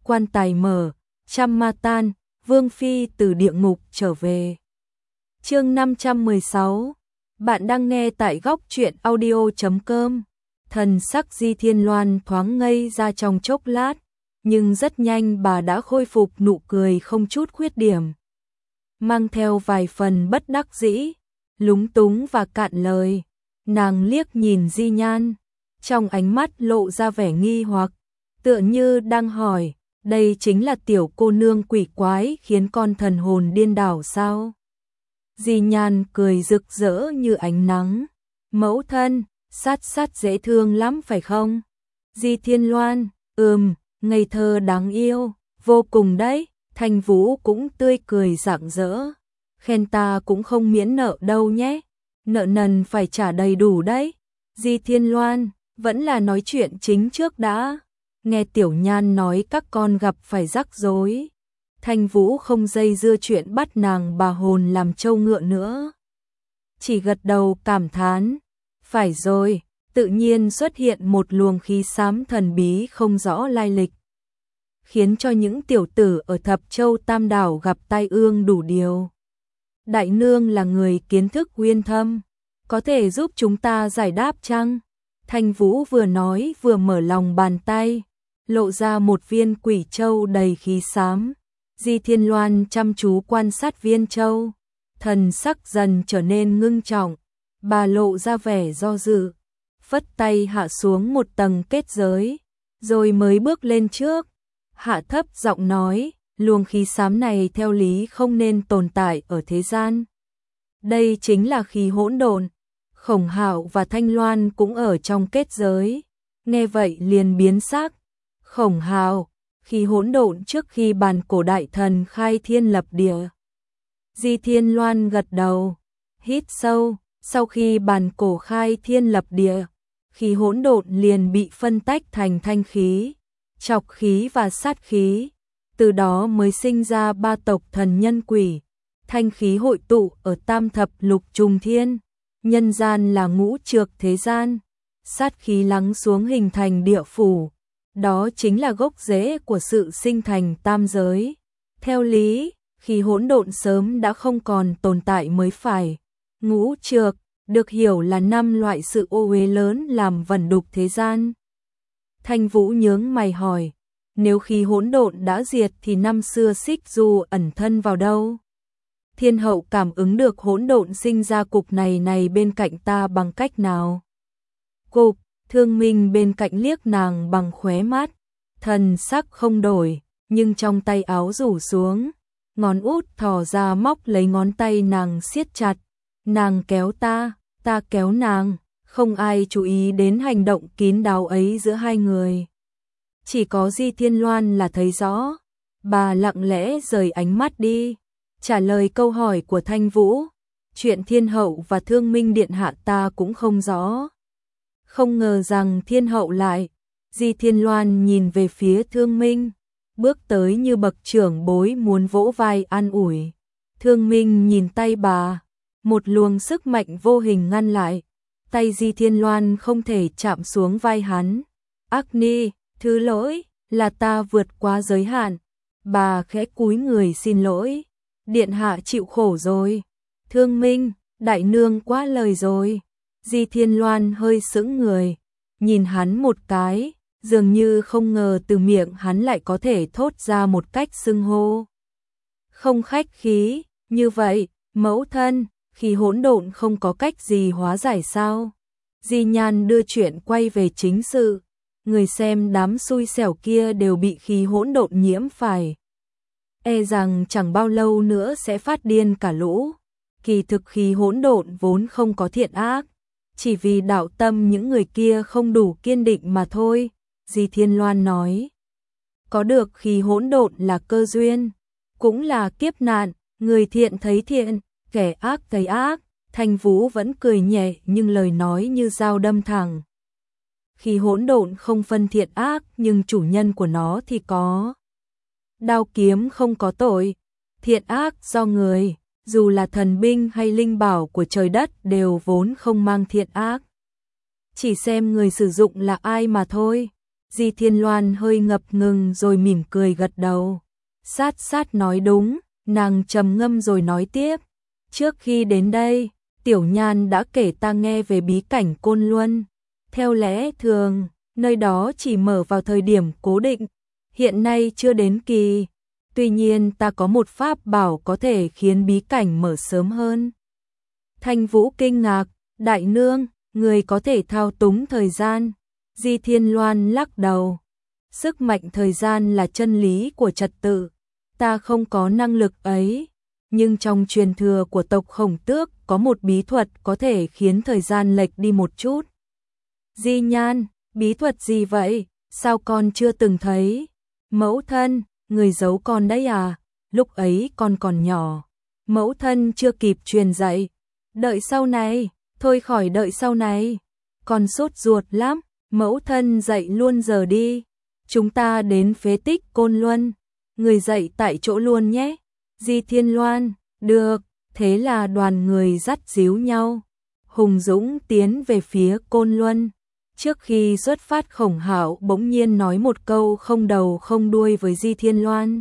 quan tài mở, trăm ma tan, Vương Phi từ địa ngục trở về. Chương 516. Bạn đang nghe tại góc truyện audio.com. Thần sắc Di Thiên Loan thoáng ngây ra trong chốc lát, nhưng rất nhanh bà đã khôi phục nụ cười không chút khuyết điểm, mang theo vài phần bất đắc dĩ, lúng túng và cạn lời. Nàng liếc nhìn Di Nhan, trong ánh mắt lộ ra vẻ nghi hoặc, tựa như đang hỏi, đây chính là tiểu cô nương quỷ quái khiến con thần hồn điên đảo sao? Di Nhan cười rực rỡ như ánh nắng, mẫu thân, sát dễ thương lắm phải không? Di Thiên Loan, ngây thơ đáng yêu, vô cùng đấy. Thanh Vũ cũng tươi cười rạng rỡ, khen ta cũng không miễn nợ đâu nhé, nợ nần phải trả đầy đủ đấy. Di Thiên Loan, vẫn là nói chuyện chính trước đã. Nghe Tiểu Nhan nói các con gặp phải rắc rối, Thanh Vũ không dây dưa chuyện bắt nàng bà hồn làm trâu ngựa nữa, chỉ gật đầu cảm thán. Phải rồi, tự nhiên xuất hiện một luồng khí xám thần bí không rõ lai lịch, khiến cho những tiểu tử ở Thập Châu Tam Đảo gặp tai ương đủ điều. Đại nương là người kiến thức uyên thâm, có thể giúp chúng ta giải đáp chăng? Thanh Vũ vừa nói vừa mở lòng bàn tay, lộ ra một viên quỷ châu đầy khí xám. Di Thiên Loan chăm chú quan sát viên châu, thần sắc dần trở nên ngưng trọng, bà lộ ra vẻ do dự, phất tay hạ xuống một tầng kết giới, rồi mới bước lên trước, hạ thấp giọng nói, luồng khí xám này theo lý không nên tồn tại ở thế gian. Đây chính là khí hỗn độn. Khổng Hạo và Thanh Loan cũng ở trong kết giới, nghe vậy liền biến sắc. Khổng Hạo, khí hỗn độn trước khi bàn cổ đại thần khai thiên lập địa. Di Thiên Loan gật đầu, hít sâu, sau khi bàn cổ khai thiên lập địa, khí hỗn độn liền bị phân tách thành thanh khí, trọc khí và sát khí, từ đó mới sinh ra ba tộc thần nhân quỷ. Thanh khí hội tụ ở tam thập lục trùng thiên, nhân gian là ngũ trược thế gian, sát khí lắng xuống hình thành địa phủ, đó chính là gốc rễ của sự sinh thành tam giới. Theo lý, khí hỗn độn sớm đã không còn tồn tại mới phải. Ngũ trược được hiểu là 5 loại sự ô uế lớn làm vẩn đục thế gian. Thanh Vũ nhướng mày hỏi, nếu khí hỗn độn đã diệt thì năm xưa Xích Du ẩn thân vào đâu? Thiên hậu cảm ứng được hỗn độn sinh ra cục này bên cạnh ta bằng cách nào? Cục, Thương Minh bên cạnh liếc nàng bằng khóe mắt, thần sắc không đổi, nhưng trong tay áo rủ xuống, ngón út thò ra móc lấy ngón tay nàng siết chặt. Nàng kéo ta kéo nàng, không ai chú ý đến hành động kín đáo ấy giữa hai người. Chỉ có Di Thiên Loan là thấy rõ, bà lặng lẽ rời ánh mắt đi, trả lời câu hỏi của Thanh Vũ. Chuyện Thiên hậu và Thương Minh điện hạ ta cũng không rõ. Không ngờ rằng Thiên hậu lại. Di Thiên Loan nhìn về phía Thương Minh, bước tới như bậc trưởng bối muốn vỗ vai an ủi. Thương Minh nhìn tay bà, một luồng sức mạnh vô hình ngăn lại, tay Di Thiên Loan không thể chạm xuống vai hắn. Ác Ni, thứ lỗi, là ta vượt quá giới hạn. Bà khẽ cúi người xin lỗi. Điện hạ chịu khổ rồi. Thương Minh, đại nương quá lời rồi. Di Thiên Loan hơi sững người, nhìn hắn một cái, dường như không ngờ từ miệng hắn lại có thể thốt ra một cách xưng hô không khách khí như vậy. Mẫu thân, khí hỗn độn không có cách gì hóa giải sao? Di Nhan đưa chuyện quay về chính sự, người xem đám xui xẻo kia đều bị khí hỗn độn nhiễm phải, e rằng chẳng bao lâu nữa sẽ phát điên cả lũ. Kỳ thực khí hỗn độn vốn không có thiện ác, chỉ vì đạo tâm những người kia không đủ kiên định mà thôi. Di Thiên Loan nói, có được khí hỗn độn là cơ duyên, cũng là kiếp nạn, người thiện thấy thiện, kẻ ác thấy ác. Thanh Vũ vẫn cười nhẹ nhưng lời nói như dao đâm thẳng. Khí hỗn độn không phân thiện ác, nhưng chủ nhân của nó thì có. Đao kiếm không có tội, thiện ác do người, dù là thần binh hay linh bảo của trời đất đều vốn không mang thiện ác. Chỉ xem người sử dụng là ai mà thôi. Di Thiên Loan hơi ngập ngừng rồi mỉm cười gật đầu. Sát sát nói đúng, nàng trầm ngâm rồi nói tiếp. Trước khi đến đây, Tiểu Nhan đã kể ta nghe về bí cảnh Côn Luân. Theo lẽ thường, nơi đó chỉ mở vào thời điểm cố định, hiện nay chưa đến kỳ. Tuy nhiên ta có một pháp bảo có thể khiến bí cảnh mở sớm hơn. Thanh Vũ kinh ngạc, đại nương, người có thể thao túng thời gian. Di Thiên Loan lắc đầu. Sức mạnh thời gian là chân lý của trật tự. Ta không có năng lực ấy. Nhưng trong truyền thừa của tộc Khổng Tước có một bí thuật có thể khiến thời gian lệch đi một chút. Di Nhan, bí thuật gì vậy? Sao con chưa từng thấy? Mẫu thân, người giấu con đấy à? Lúc ấy con còn nhỏ. Mẫu thân chưa kịp truyền dạy. Đợi sau này, thôi khỏi đợi sau này. Con sốt ruột lắm, mẫu thân dạy luôn giờ đi. Chúng ta đến phế tích Côn Luân. Người dạy tại chỗ luôn nhé. Di Thiên Loan, được, thế là đoàn người dắt díu nhau. Hùng dũng tiến về phía Côn Luân. Trước khi xuất phát Khổng Hạo bỗng nhiên nói một câu không đầu không đuôi với Di Thiên Loan.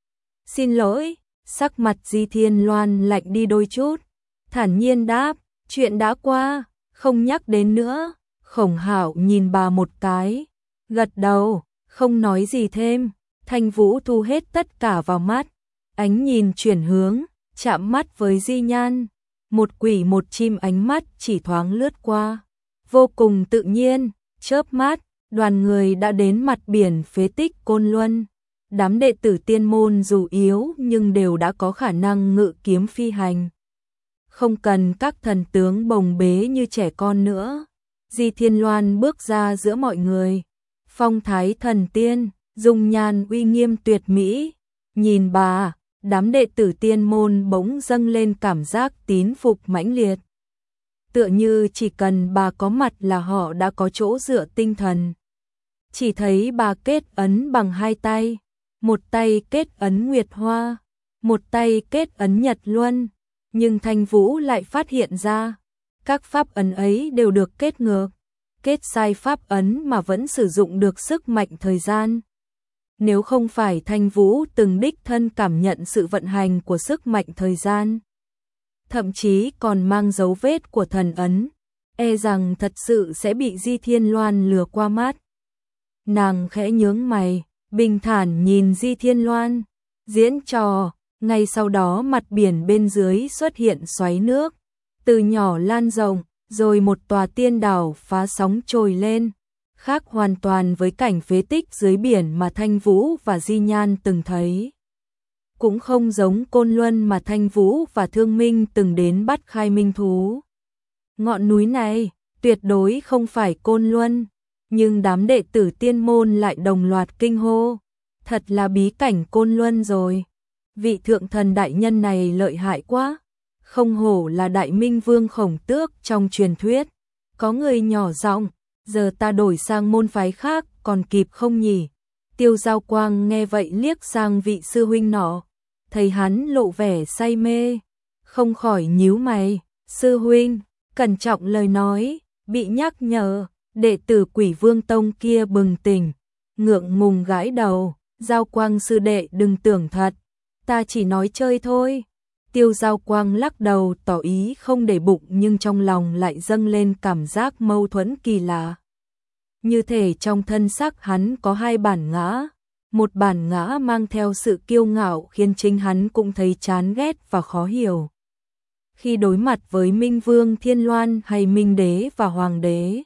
Xin lỗi, sắc mặt Di Thiên Loan lạnh đi đôi chút. Thản nhiên đáp, chuyện đã qua, không nhắc đến nữa. Khổng Hạo nhìn bà một cái, gật đầu, không nói gì thêm. Thanh Vũ thu hết tất cả vào mắt, ánh nhìn chuyển hướng, chạm mắt với Di Nhan. Một quỷ một chim ánh mắt chỉ thoáng lướt qua, vô cùng tự nhiên, chớp mắt, đoàn người đã đến mặt biển phế tích Côn Luân. Đám đệ tử tiên môn dù yếu nhưng đều đã có khả năng ngự kiếm phi hành. Không cần các thần tướng bồng bế như trẻ con nữa. Di Thiên Loan bước ra giữa mọi người, phong thái thần tiên, dung nhan uy nghiêm tuyệt mỹ. Nhìn bà, đám đệ tử tiên môn bỗng dâng lên cảm giác tín phục mãnh liệt. Tựa như chỉ cần bà có mặt là họ đã có chỗ dựa tinh thần. Chỉ thấy bà kết ấn bằng hai tay, một tay kết ấn Nguyệt Hoa, một tay kết ấn Nhật Luân, nhưng Thanh Vũ lại phát hiện ra, các pháp ấn ấy đều được kết ngược, kết sai pháp ấn mà vẫn sử dụng được sức mạnh thời gian. Nếu không phải Thanh Vũ từng đích thân cảm nhận sự vận hành của sức mạnh thời gian, thậm chí còn mang dấu vết của thần ấn, e rằng thật sự sẽ bị Di Thiên Loan lừa qua mắt. Nàng khẽ nhướng mày, bình thản nhìn Di Thiên Loan, diễn trò. Ngay sau đó mặt biển bên dưới xuất hiện xoáy nước, từ nhỏ lan rộng, rồi một tòa tiên đảo phá sóng trồi lên, khác hoàn toàn với cảnh phế tích dưới biển mà Thanh Vũ và Di Nhan từng thấy. Cũng không giống Côn Luân mà Thanh Vũ và Thương Minh từng đến bắt khai minh thú. Ngọn núi này tuyệt đối không phải Côn Luân, nhưng đám đệ tử tiên môn lại đồng loạt kinh hô. Thật là bí cảnh Côn Luân rồi. Vị thượng thần đại nhân này lợi hại quá. Không hổ là đại minh vương Khổng Tước trong truyền thuyết. Có người nhỏ giọng, giờ ta đổi sang môn phái khác còn kịp không nhỉ? Tiêu Giao Quang nghe vậy liếc sang vị sư huynh nọ, thấy hắn lộ vẻ say mê, không khỏi nhíu mày. Sư huynh, cẩn trọng lời nói, bị nhắc nhở, đệ tử Quỷ Vương Tông kia bừng tỉnh, ngượng ngùng gãi đầu. Giao Quang sư đệ đừng tưởng thật, ta chỉ nói chơi thôi. Tiêu Giao Quang lắc đầu tỏ ý không để bụng, nhưng trong lòng lại dâng lên cảm giác mâu thuẫn kỳ lạ. Như thể trong thân xác hắn có hai bản ngã, một bản ngã mang theo sự kiêu ngạo khiến chính hắn cũng thấy chán ghét và khó hiểu. Khi đối mặt với Minh Vương Thiên Loan hay Minh Đế và Hoàng Đế,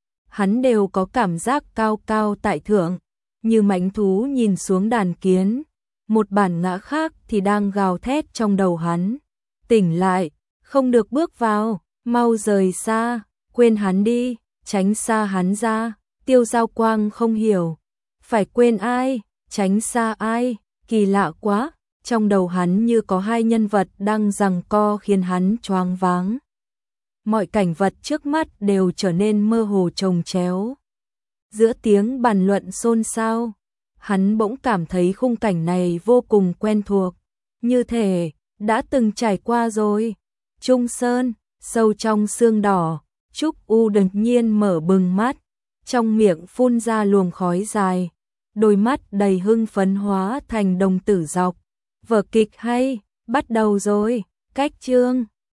hắn đều có cảm giác cao cao tại thượng, như mãnh thú nhìn xuống đàn kiến. Một bản ngã khác thì đang gào thét trong đầu hắn. Tỉnh lại, không được bước vào, mau rời xa, quên hắn đi, tránh xa hắn ra. Tiêu Giao Quang không hiểu, phải quên ai, tránh xa ai, kỳ lạ quá. Trong đầu hắn như có hai nhân vật đang giằng co khiến hắn choáng váng. Mọi cảnh vật trước mắt đều trở nên mơ hồ chồng chéo. Giữa tiếng bàn luận xôn xao, hắn bỗng cảm thấy khung cảnh này vô cùng quen thuộc, như thể đã từng trải qua rồi. Trung Sơn, sâu trong sương đỏ, Trúc U đột nhiên mở bừng mắt, trong miệng phun ra luồng khói dài, đôi mắt đầy hưng phấn hóa thành đồng tử dọc. Vở kịch hay, bắt đầu rồi, cách chương